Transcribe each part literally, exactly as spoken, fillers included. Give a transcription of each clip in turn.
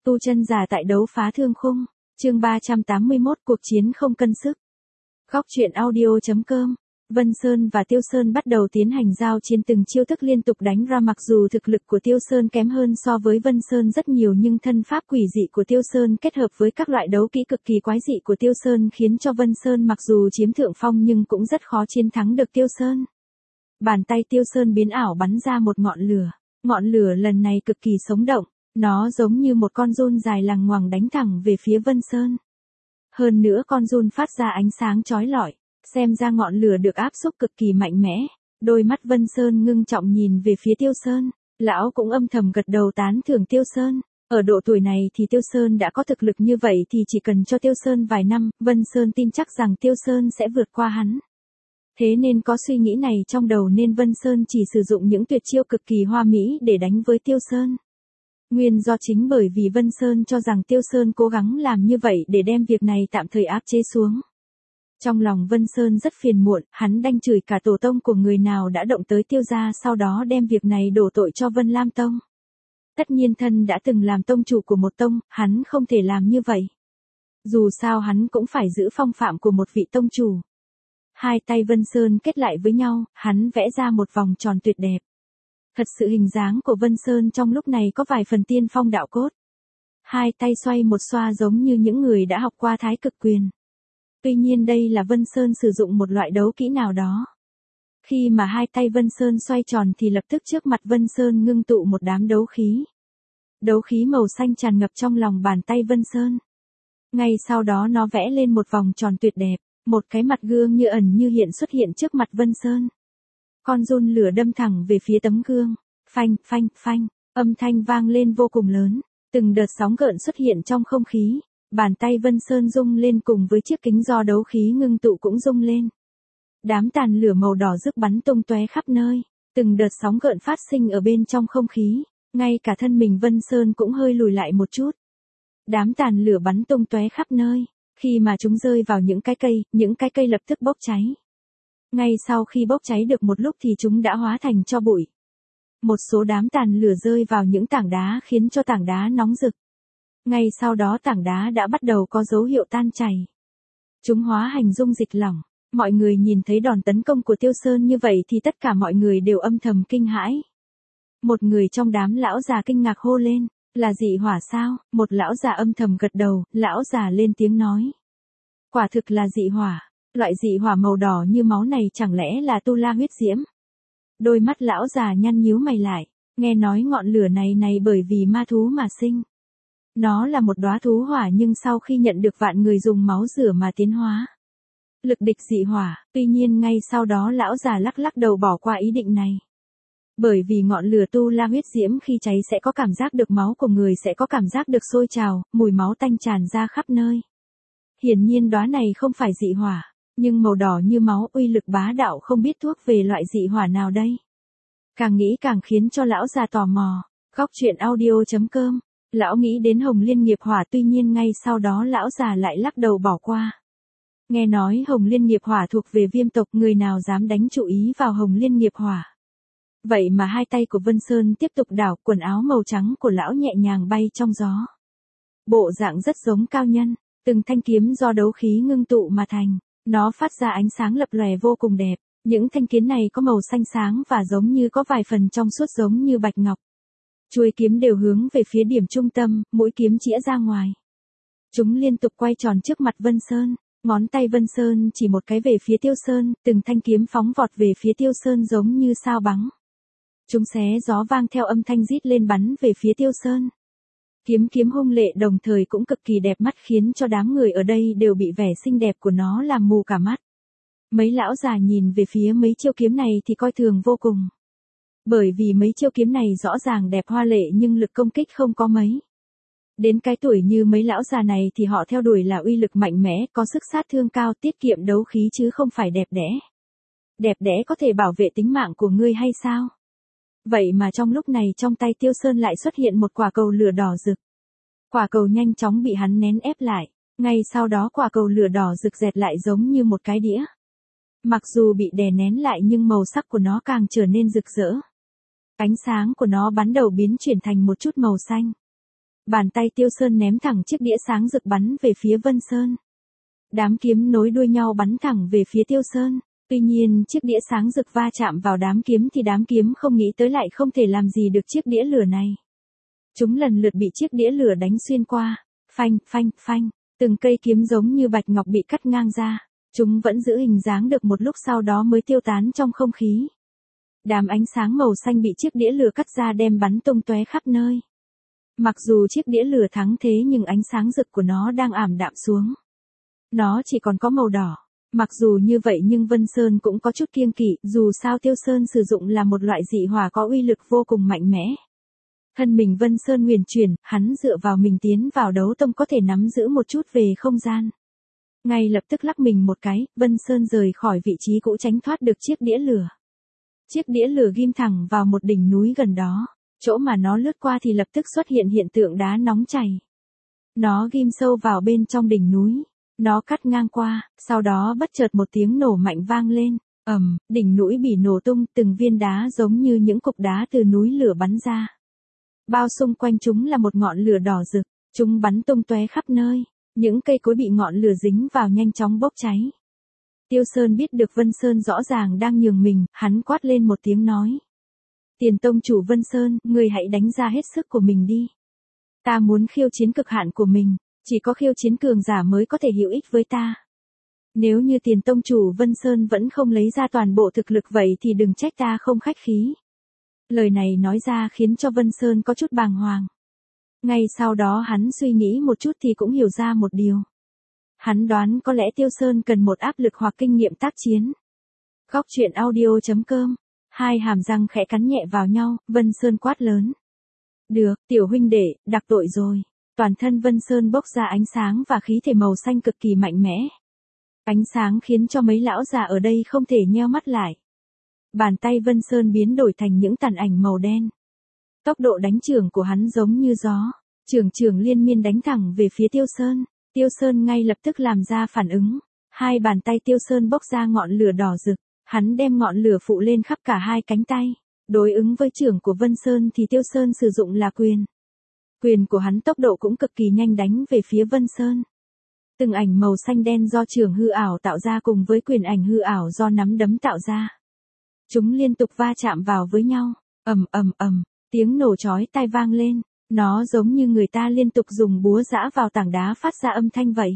Tu chân giả tại đấu phá thương khung, chương ba trăm tám mươi mốt cuộc chiến không cân sức. Góc truyện audio chấm com. Vân Sơn và Tiêu Sơn bắt đầu tiến hành giao chiến, từng chiêu thức liên tục đánh ra. Mặc dù thực lực của Tiêu Sơn kém hơn so với Vân Sơn rất nhiều, nhưng thân pháp quỷ dị của Tiêu Sơn kết hợp với các loại đấu kỹ cực kỳ quái dị của Tiêu Sơn khiến cho Vân Sơn mặc dù chiếm thượng phong nhưng cũng rất khó chiến thắng được Tiêu Sơn. Bàn tay Tiêu Sơn biến ảo bắn ra một ngọn lửa. Ngọn lửa lần này cực kỳ sống động, nó giống như một con giun dài lằng ngoằng đánh thẳng về phía Vân Sơn. Hơn nữa con giun phát ra ánh sáng chói lọi, xem ra ngọn lửa được áp xúc cực kỳ mạnh mẽ. Đôi mắt Vân Sơn ngưng trọng nhìn về phía Tiêu Sơn, lão cũng âm thầm gật đầu tán thưởng Tiêu Sơn. Ở độ tuổi này thì Tiêu Sơn đã có thực lực như vậy thì chỉ cần cho Tiêu Sơn vài năm, Vân Sơn tin chắc rằng Tiêu Sơn sẽ vượt qua hắn. Thế nên có suy nghĩ này trong đầu nên Vân Sơn chỉ sử dụng những tuyệt chiêu cực kỳ hoa mỹ để đánh với Tiêu Sơn. Nguyên do chính bởi vì Vân Sơn cho rằng Tiêu Sơn cố gắng làm như vậy để đem việc này tạm thời áp chế xuống. Trong lòng Vân Sơn rất phiền muộn, hắn đanh chửi cả tổ tông của người nào đã động tới Tiêu gia, sau đó đem việc này đổ tội cho Vân Lam Tông. Tất nhiên thân đã từng làm tông chủ của một tông, hắn không thể làm như vậy. Dù sao hắn cũng phải giữ phong phạm của một vị tông chủ. Hai tay Vân Sơn kết lại với nhau, hắn vẽ ra một vòng tròn tuyệt đẹp. Thật sự hình dáng của Vân Sơn trong lúc này có vài phần tiên phong đạo cốt. Hai tay xoay một xoa giống như những người đã học qua thái cực quyền. Tuy nhiên đây là Vân Sơn sử dụng một loại đấu kỹ nào đó. Khi mà hai tay Vân Sơn xoay tròn thì lập tức trước mặt Vân Sơn ngưng tụ một đám đấu khí. Đấu khí màu xanh tràn ngập trong lòng bàn tay Vân Sơn. Ngay sau đó nó vẽ lên một vòng tròn tuyệt đẹp, một cái mặt gương như ẩn như hiện xuất hiện trước mặt Vân Sơn. Con giun lửa đâm thẳng về phía tấm gương, phanh, phanh, phanh, âm thanh vang lên vô cùng lớn, từng đợt sóng gợn xuất hiện trong không khí, bàn tay Vân Sơn rung lên cùng với chiếc kính do đấu khí ngưng tụ cũng rung lên. Đám tàn lửa màu đỏ rực bắn tung tóe khắp nơi, từng đợt sóng gợn phát sinh ở bên trong không khí, ngay cả thân mình Vân Sơn cũng hơi lùi lại một chút. Đám tàn lửa bắn tung tóe khắp nơi, khi mà chúng rơi vào những cái cây, những cái cây lập tức bốc cháy. Ngay sau khi bốc cháy được một lúc thì chúng đã hóa thành tro bụi. Một số đám tàn lửa rơi vào những tảng đá khiến cho tảng đá nóng rực. Ngay sau đó tảng đá đã bắt đầu có dấu hiệu tan chảy. Chúng hóa thành dung dịch lỏng. Mọi người nhìn thấy đòn tấn công của Tiêu Sơn như vậy thì tất cả mọi người đều âm thầm kinh hãi. Một người trong đám lão già kinh ngạc hô lên, là dị hỏa sao? Một lão già âm thầm gật đầu, lão già lên tiếng nói. Quả thực là dị hỏa. Loại dị hỏa màu đỏ như máu này chẳng lẽ là tu la huyết diễm? Đôi mắt lão già nhăn nhíu mày lại, nghe nói ngọn lửa này này bởi vì ma thú mà sinh. Nó là một đóa thú hỏa nhưng sau khi nhận được vạn người dùng máu rửa mà tiến hóa. Lực địch dị hỏa, tuy nhiên ngay sau đó lão già lắc lắc đầu bỏ qua ý định này. Bởi vì ngọn lửa tu la huyết diễm khi cháy sẽ có cảm giác được máu của người sẽ có cảm giác được sôi trào, mùi máu tanh tràn ra khắp nơi. Hiển nhiên đóa này không phải dị hỏa. Nhưng màu đỏ như máu uy lực bá đạo không biết thuốc về loại dị hỏa nào đây. Càng nghĩ càng khiến cho lão già tò mò. Góc truyện audio chấm com. Lão nghĩ đến Hồng Liên nghiệp hỏa, tuy nhiên ngay sau đó lão già lại lắc đầu bỏ qua. Nghe nói Hồng Liên nghiệp hỏa thuộc về viêm tộc, người nào dám đánh chú ý vào Hồng Liên nghiệp hỏa. Vậy mà hai tay của Vân Sơn tiếp tục đảo, quần áo màu trắng của lão nhẹ nhàng bay trong gió. Bộ dạng rất giống cao nhân, từng thanh kiếm do đấu khí ngưng tụ mà thành. Nó phát ra ánh sáng lập lòe vô cùng đẹp, những thanh kiếm này có màu xanh sáng và giống như có vài phần trong suốt giống như bạch ngọc. Chuôi kiếm đều hướng về phía điểm trung tâm, mũi kiếm chĩa ra ngoài. Chúng liên tục quay tròn trước mặt Vân Sơn, ngón tay Vân Sơn chỉ một cái về phía Tiêu Sơn, từng thanh kiếm phóng vọt về phía Tiêu Sơn giống như sao bắn. Chúng xé gió vang theo âm thanh rít lên bắn về phía Tiêu Sơn. Kiếm kiếm hung lệ đồng thời cũng cực kỳ đẹp mắt khiến cho đám người ở đây đều bị vẻ xinh đẹp của nó làm mù cả mắt. Mấy lão già nhìn về phía mấy chiêu kiếm này thì coi thường vô cùng. Bởi vì mấy chiêu kiếm này rõ ràng đẹp hoa lệ nhưng lực công kích không có mấy. Đến cái tuổi như mấy lão già này thì họ theo đuổi là uy lực mạnh mẽ, có sức sát thương cao, tiết kiệm đấu khí chứ không phải đẹp đẽ. Đẹp đẽ có thể bảo vệ tính mạng của ngươi hay sao? Vậy mà trong lúc này trong tay Tiêu Sơn lại xuất hiện một quả cầu lửa đỏ rực. Quả cầu nhanh chóng bị hắn nén ép lại, ngay sau đó quả cầu lửa đỏ rực dẹt lại giống như một cái đĩa. Mặc dù bị đè nén lại nhưng màu sắc của nó càng trở nên rực rỡ. Ánh sáng của nó bắn đầu biến chuyển thành một chút màu xanh. Bàn tay Tiêu Sơn ném thẳng chiếc đĩa sáng rực bắn về phía Vân Sơn. Đám kiếm nối đuôi nhau bắn thẳng về phía Tiêu Sơn. Tuy nhiên chiếc đĩa sáng rực va chạm vào đám kiếm thì đám kiếm không nghĩ tới lại không thể làm gì được chiếc đĩa lửa này. Chúng lần lượt bị chiếc đĩa lửa đánh xuyên qua. Phanh, phanh, phanh. Từng cây kiếm giống như bạch ngọc bị cắt ngang ra. Chúng vẫn giữ hình dáng được một lúc sau đó mới tiêu tán trong không khí. Đám ánh sáng màu xanh bị chiếc đĩa lửa cắt ra đem bắn tung tóe khắp nơi. Mặc dù chiếc đĩa lửa thắng thế nhưng ánh sáng rực của nó đang ảm đạm xuống. Nó chỉ còn có màu đỏ. Mặc dù như vậy nhưng Vân Sơn cũng có chút kiêng kỵ, dù sao Tiêu Sơn sử dụng là một loại dị hỏa có uy lực vô cùng mạnh mẽ. Thân mình Vân Sơn huyền chuyển, hắn dựa vào mình tiến vào đấu tông có thể nắm giữ một chút về không gian. Ngay lập tức lắc mình một cái, Vân Sơn rời khỏi vị trí cũ tránh thoát được chiếc đĩa lửa. Chiếc đĩa lửa ghim thẳng vào một đỉnh núi gần đó, chỗ mà nó lướt qua thì lập tức xuất hiện hiện tượng đá nóng chảy. Nó ghim sâu vào bên trong đỉnh núi, nó cắt ngang qua, sau đó bất chợt một tiếng nổ mạnh vang lên, ầm, đỉnh núi bị nổ tung, từng viên đá giống như những cục đá từ núi lửa bắn ra. Bao xung quanh chúng là một ngọn lửa đỏ rực, chúng bắn tung tóe khắp nơi, những cây cối bị ngọn lửa dính vào nhanh chóng bốc cháy. Tiêu Sơn biết được Vân Sơn rõ ràng đang nhường mình, hắn quát lên một tiếng nói. Tiền tông chủ Vân Sơn, người hãy đánh ra hết sức của mình đi. Ta muốn khiêu chiến cực hạn của mình, chỉ có khiêu chiến cường giả mới có thể hữu ích với ta. Nếu như tiền tông chủ Vân Sơn vẫn không lấy ra toàn bộ thực lực vậy thì đừng trách ta không khách khí. Lời này nói ra khiến cho Vân Sơn có chút bàng hoàng. Ngay sau đó hắn suy nghĩ một chút thì cũng hiểu ra một điều. Hắn đoán có lẽ Tiêu Sơn cần một áp lực hoặc kinh nghiệm tác chiến. Góc truyện audio chấm com. Hai hàm răng khẽ cắn nhẹ vào nhau, Vân Sơn quát lớn. Được, tiểu huynh đệ, đặc tội rồi. Toàn thân Vân Sơn bốc ra ánh sáng và khí thể màu xanh cực kỳ mạnh mẽ. Ánh sáng khiến cho mấy lão già ở đây không thể nheo mắt lại. Bàn tay Vân Sơn biến đổi thành những tàn ảnh màu đen. Tốc độ đánh chưởng của hắn giống như gió, chưởng chưởng liên miên đánh thẳng về phía Tiêu Sơn. Tiêu Sơn ngay lập tức làm ra phản ứng. Hai bàn tay Tiêu Sơn bốc ra ngọn lửa đỏ rực, hắn đem ngọn lửa phụ lên khắp cả hai cánh tay. Đối ứng với chưởng của Vân Sơn thì Tiêu Sơn sử dụng là quyền. Quyền của hắn tốc độ cũng cực kỳ nhanh đánh về phía Vân Sơn. Từng ảnh màu xanh đen do chưởng hư ảo tạo ra cùng với quyền ảnh hư ảo do nắm đấm tạo ra. Chúng liên tục va chạm vào với nhau, ầm ầm ầm, tiếng nổ chói tai vang lên, nó giống như người ta liên tục dùng búa giã vào tảng đá phát ra âm thanh vậy.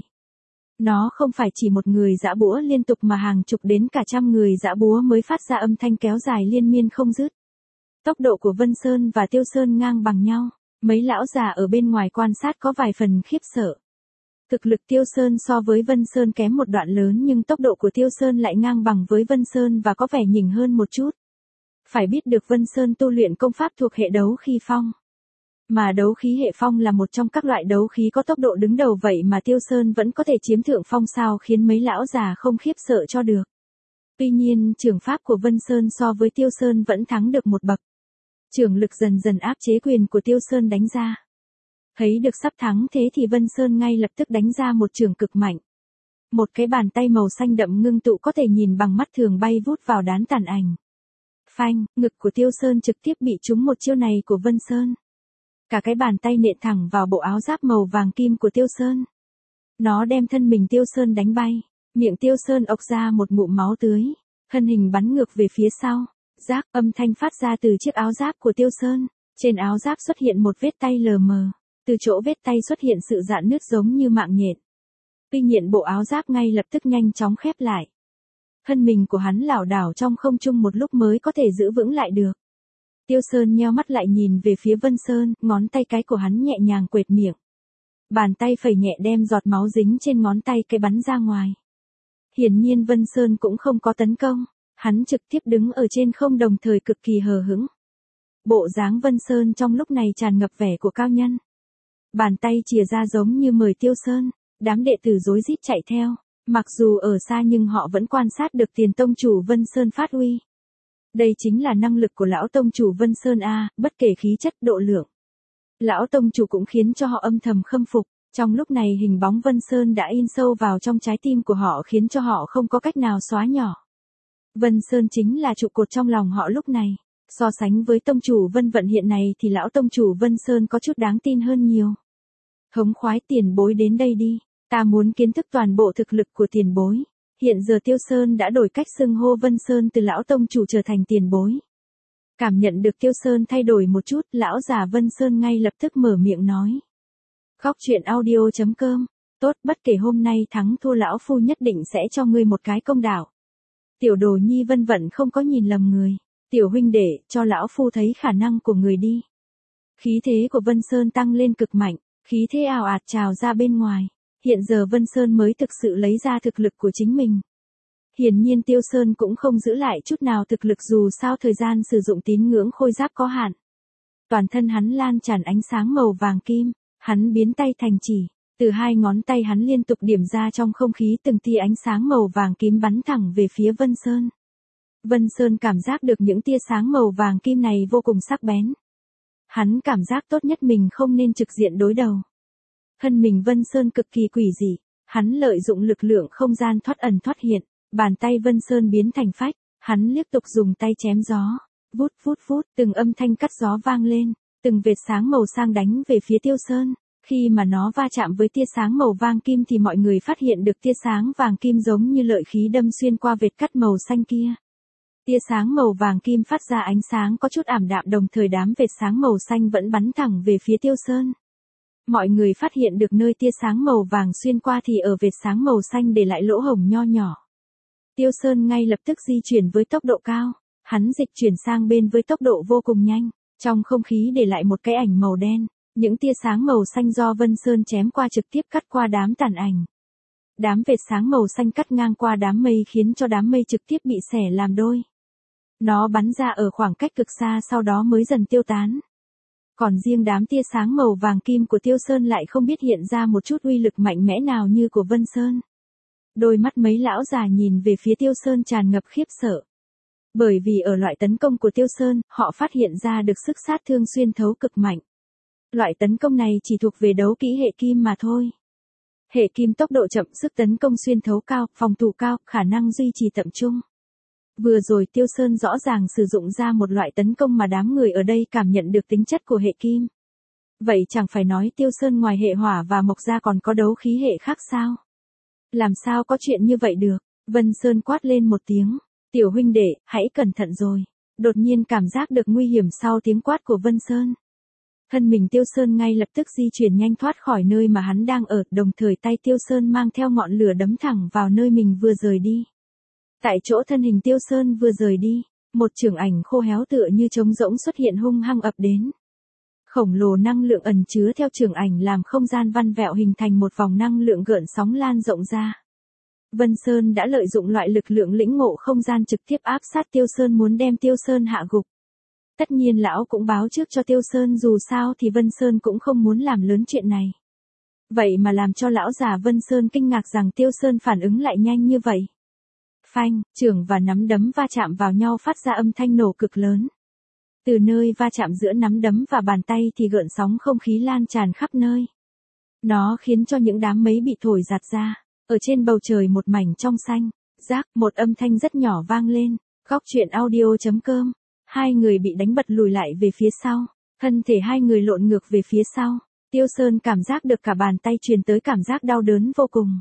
Nó không phải chỉ một người giã búa liên tục mà hàng chục đến cả trăm người giã búa mới phát ra âm thanh kéo dài liên miên không dứt. Tốc độ của Vân Sơn và Tiêu Sơn ngang bằng nhau, mấy lão già ở bên ngoài quan sát có vài phần khiếp sợ. Thực lực Tiêu Sơn so với Vân Sơn kém một đoạn lớn nhưng tốc độ của Tiêu Sơn lại ngang bằng với Vân Sơn và có vẻ nhỉnh hơn một chút. Phải biết được Vân Sơn tu luyện công pháp thuộc hệ đấu khí phong. Mà đấu khí hệ phong là một trong các loại đấu khí có tốc độ đứng đầu vậy mà Tiêu Sơn vẫn có thể chiếm thượng phong sao khiến mấy lão già không khiếp sợ cho được. Tuy nhiên chưởng pháp của Vân Sơn so với Tiêu Sơn vẫn thắng được một bậc. Chưởng lực dần dần áp chế quyền của Tiêu Sơn đánh ra. Thấy được sắp thắng thế thì Vân Sơn ngay lập tức đánh ra một chưởng cực mạnh. Một cái bàn tay màu xanh đậm ngưng tụ có thể nhìn bằng mắt thường bay vút vào đán tàn ảnh. Phanh, ngực của Tiêu Sơn trực tiếp bị trúng một chiêu này của Vân Sơn. Cả cái bàn tay nện thẳng vào bộ áo giáp màu vàng kim của Tiêu Sơn. Nó đem thân mình Tiêu Sơn đánh bay, miệng Tiêu Sơn ộc ra một ngụm máu tươi, thân hình bắn ngược về phía sau. Rác, âm thanh phát ra từ chiếc áo giáp của Tiêu Sơn. Trên áo giáp xuất hiện một vết tay lờ mờ. Từ chỗ vết tay xuất hiện sự rạn nứt giống như mạng nhện. Tuy nhiên bộ áo giáp ngay lập tức nhanh chóng khép lại. Thân mình của hắn lảo đảo trong không trung một lúc mới có thể giữ vững lại được. Tiêu Sơn nheo mắt lại nhìn về phía Vân Sơn, ngón tay cái của hắn nhẹ nhàng quệt miệng. Bàn tay phẩy nhẹ đem giọt máu dính trên ngón tay cái bắn ra ngoài. Hiển nhiên Vân Sơn cũng không có tấn công, hắn trực tiếp đứng ở trên không đồng thời cực kỳ hờ hững. Bộ dáng Vân Sơn trong lúc này tràn ngập vẻ của cao nhân. Bàn tay chìa ra giống như mời Tiêu Sơn, đám đệ tử rối rít chạy theo, mặc dù ở xa nhưng họ vẫn quan sát được tiền tông chủ Vân Sơn phát uy. Đây chính là năng lực của lão tông chủ Vân Sơn a, bất kể khí chất độ lượng. Lão tông chủ cũng khiến cho họ âm thầm khâm phục, trong lúc này hình bóng Vân Sơn đã in sâu vào trong trái tim của họ khiến cho họ không có cách nào xóa nhỏ. Vân Sơn chính là trụ cột trong lòng họ lúc này, so sánh với tông chủ Vân Vận hiện nay thì lão tông chủ Vân Sơn có chút đáng tin hơn nhiều. Thống khoái tiền bối đến đây đi, ta muốn kiến thức toàn bộ thực lực của tiền bối. Hiện giờ Tiêu Sơn đã đổi cách xưng hô Vân Sơn từ lão tông chủ trở thành tiền bối. Cảm nhận được Tiêu Sơn thay đổi một chút, lão già Vân Sơn ngay lập tức mở miệng nói. Góc truyện audio chấm com, tốt, bất kể hôm nay thắng thua lão phu nhất định sẽ cho ngươi một cái công đạo. Tiểu đồ nhi Vân Vận không có nhìn lầm người. Tiểu huynh đệ, cho lão phu thấy khả năng của người đi. Khí thế của Vân Sơn tăng lên cực mạnh, khí thế ào ạt trào ra bên ngoài. Hiện giờ Vân Sơn mới thực sự lấy ra thực lực của chính mình. Hiển nhiên Tiêu Sơn cũng không giữ lại chút nào thực lực dù sao thời gian sử dụng tín ngưỡng khôi giáp có hạn. Toàn thân hắn lan tràn ánh sáng màu vàng kim, hắn biến tay thành chỉ, từ hai ngón tay hắn liên tục điểm ra trong không khí từng tia ánh sáng màu vàng kim bắn thẳng về phía Vân Sơn. Vân Sơn cảm giác được những tia sáng màu vàng kim này vô cùng sắc bén. Hắn cảm giác tốt nhất mình không nên trực diện đối đầu. Thân mình Vân Sơn cực kỳ quỷ dị, hắn lợi dụng lực lượng không gian thoát ẩn thoát hiện, bàn tay Vân Sơn biến thành phách, hắn liên tục dùng tay chém gió, vút vút vút, từng âm thanh cắt gió vang lên, từng vệt sáng màu sang đánh về phía Tiêu Sơn. Khi mà nó va chạm với tia sáng màu vàng kim thì mọi người phát hiện được tia sáng vàng kim giống như lợi khí đâm xuyên qua vệt cắt màu xanh kia. Tia sáng màu vàng kim phát ra ánh sáng có chút ảm đạm, đồng thời đám vệt sáng màu xanh vẫn bắn thẳng về phía Tiêu Sơn. Mọi người phát hiện được nơi tia sáng màu vàng xuyên qua thì ở vệt sáng màu xanh để lại lỗ hổng nho nhỏ. Tiêu Sơn ngay lập tức di chuyển với tốc độ cao, hắn dịch chuyển sang bên với tốc độ vô cùng nhanh, trong không khí để lại một cái ảnh màu đen, những tia sáng màu xanh do Vân Sơn chém qua trực tiếp cắt qua đám tàn ảnh. Đám vệt sáng màu xanh cắt ngang qua đám mây khiến cho đám mây trực tiếp bị xẻ làm đôi. Nó bắn ra ở khoảng cách cực xa sau đó mới dần tiêu tán. Còn riêng đám tia sáng màu vàng kim của Tiêu Sơn lại không biết hiện ra một chút uy lực mạnh mẽ nào như của Vân Sơn. Đôi mắt mấy lão già nhìn về phía Tiêu Sơn tràn ngập khiếp sợ. Bởi vì ở loại tấn công của Tiêu Sơn, họ phát hiện ra được sức sát thương xuyên thấu cực mạnh. Loại tấn công này chỉ thuộc về đấu kỹ hệ kim mà thôi. Hệ kim tốc độ chậm, sức tấn công xuyên thấu cao, phòng thủ cao, khả năng duy trì tập trung. Vừa rồi Tiêu Sơn rõ ràng sử dụng ra một loại tấn công mà đám người ở đây cảm nhận được tính chất của hệ kim. Vậy chẳng phải nói Tiêu Sơn ngoài hệ hỏa và mộc ra còn có đấu khí hệ khác sao? Làm sao có chuyện như vậy được? Vân Sơn quát lên một tiếng. Tiểu huynh đệ, hãy cẩn thận rồi. Đột nhiên cảm giác được nguy hiểm sau tiếng quát của Vân Sơn. Thân mình Tiêu Sơn ngay lập tức di chuyển nhanh thoát khỏi nơi mà hắn đang ở, đồng thời tay Tiêu Sơn mang theo ngọn lửa đấm thẳng vào nơi mình vừa rời đi. Tại chỗ thân hình Tiêu Sơn vừa rời đi, một chưởng ảnh khô héo tựa như trống rỗng xuất hiện hung hăng ập đến. Khổng lồ năng lượng ẩn chứa theo chưởng ảnh làm không gian vặn vẹo hình thành một vòng năng lượng gợn sóng lan rộng ra. Vân Sơn đã lợi dụng loại lực lượng lĩnh ngộ không gian trực tiếp áp sát Tiêu Sơn muốn đem Tiêu Sơn hạ gục. Tất nhiên lão cũng báo trước cho Tiêu Sơn, dù sao thì Vân Sơn cũng không muốn làm lớn chuyện này. Vậy mà làm cho lão già Vân Sơn kinh ngạc rằng Tiêu Sơn phản ứng lại nhanh như vậy. Phanh, chưởng và nắm đấm va chạm vào nhau phát ra âm thanh nổ cực lớn. Từ nơi va chạm giữa nắm đấm và bàn tay thì gợn sóng không khí lan tràn khắp nơi. Nó khiến cho những đám mây bị thổi giạt ra, ở trên bầu trời một mảnh trong xanh, rác, một âm thanh rất nhỏ vang lên. Góc truyện audio chấm com. Hai người bị đánh bật lùi lại về phía sau, thân thể hai người lộn ngược về phía sau. Tiêu Sơn cảm giác được cả bàn tay truyền tới cảm giác đau đớn vô cùng.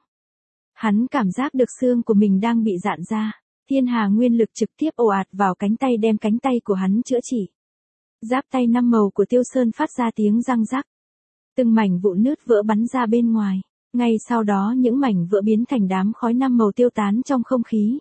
Hắn cảm giác được xương của mình đang bị rạn ra, thiên hà nguyên lực trực tiếp ồ ạt vào cánh tay đem cánh tay của hắn chữa trị. Giáp tay năm màu của Tiêu Sơn phát ra tiếng răng rắc. Từng mảnh vụn nứt vỡ bắn ra bên ngoài, ngay sau đó những mảnh vỡ biến thành đám khói năm màu tiêu tán trong không khí.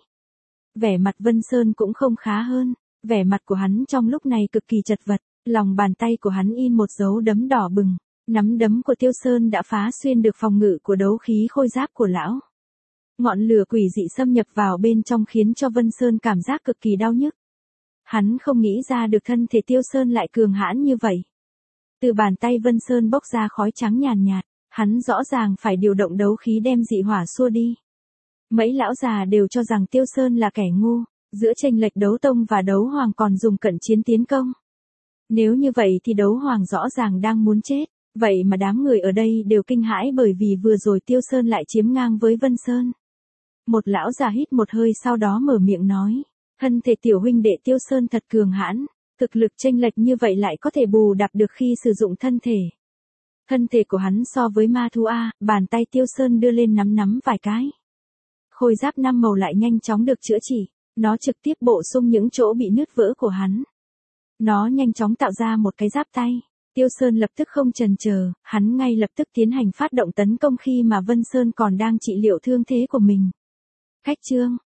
Vẻ mặt Vân Sơn cũng không khá hơn, vẻ mặt của hắn trong lúc này cực kỳ chật vật, lòng bàn tay của hắn in một dấu đấm đỏ bừng, nắm đấm của Tiêu Sơn đã phá xuyên được phòng ngự của đấu khí khôi giáp của lão. Ngọn lửa quỷ dị xâm nhập vào bên trong khiến cho Vân Sơn cảm giác cực kỳ đau nhức. Hắn không nghĩ ra được thân thể Tiêu Sơn lại cường hãn như vậy. Từ bàn tay Vân Sơn bốc ra khói trắng nhàn nhạt, hắn rõ ràng phải điều động đấu khí đem dị hỏa xua đi. Mấy lão già đều cho rằng Tiêu Sơn là kẻ ngu, giữa chênh lệch đấu tông và đấu hoàng còn dùng cận chiến tiến công. Nếu như vậy thì đấu hoàng rõ ràng đang muốn chết, vậy mà đám người ở đây đều kinh hãi bởi vì vừa rồi Tiêu Sơn lại chiếm ngang với Vân Sơn. Một lão già hít một hơi sau đó mở miệng nói, thân thể tiểu huynh đệ Tiêu Sơn thật cường hãn, thực lực chênh lệch như vậy lại có thể bù đắp được khi sử dụng thân thể. Thân thể của hắn so với ma thú A, bàn tay Tiêu Sơn đưa lên nắm nắm vài cái. Khôi giáp năm màu lại nhanh chóng được chữa trị, nó trực tiếp bổ sung những chỗ bị nứt vỡ của hắn. Nó nhanh chóng tạo ra một cái giáp tay. Tiêu Sơn lập tức không chần chờ, hắn ngay lập tức tiến hành phát động tấn công khi mà Vân Sơn còn đang trị liệu thương thế của mình. Khách trương,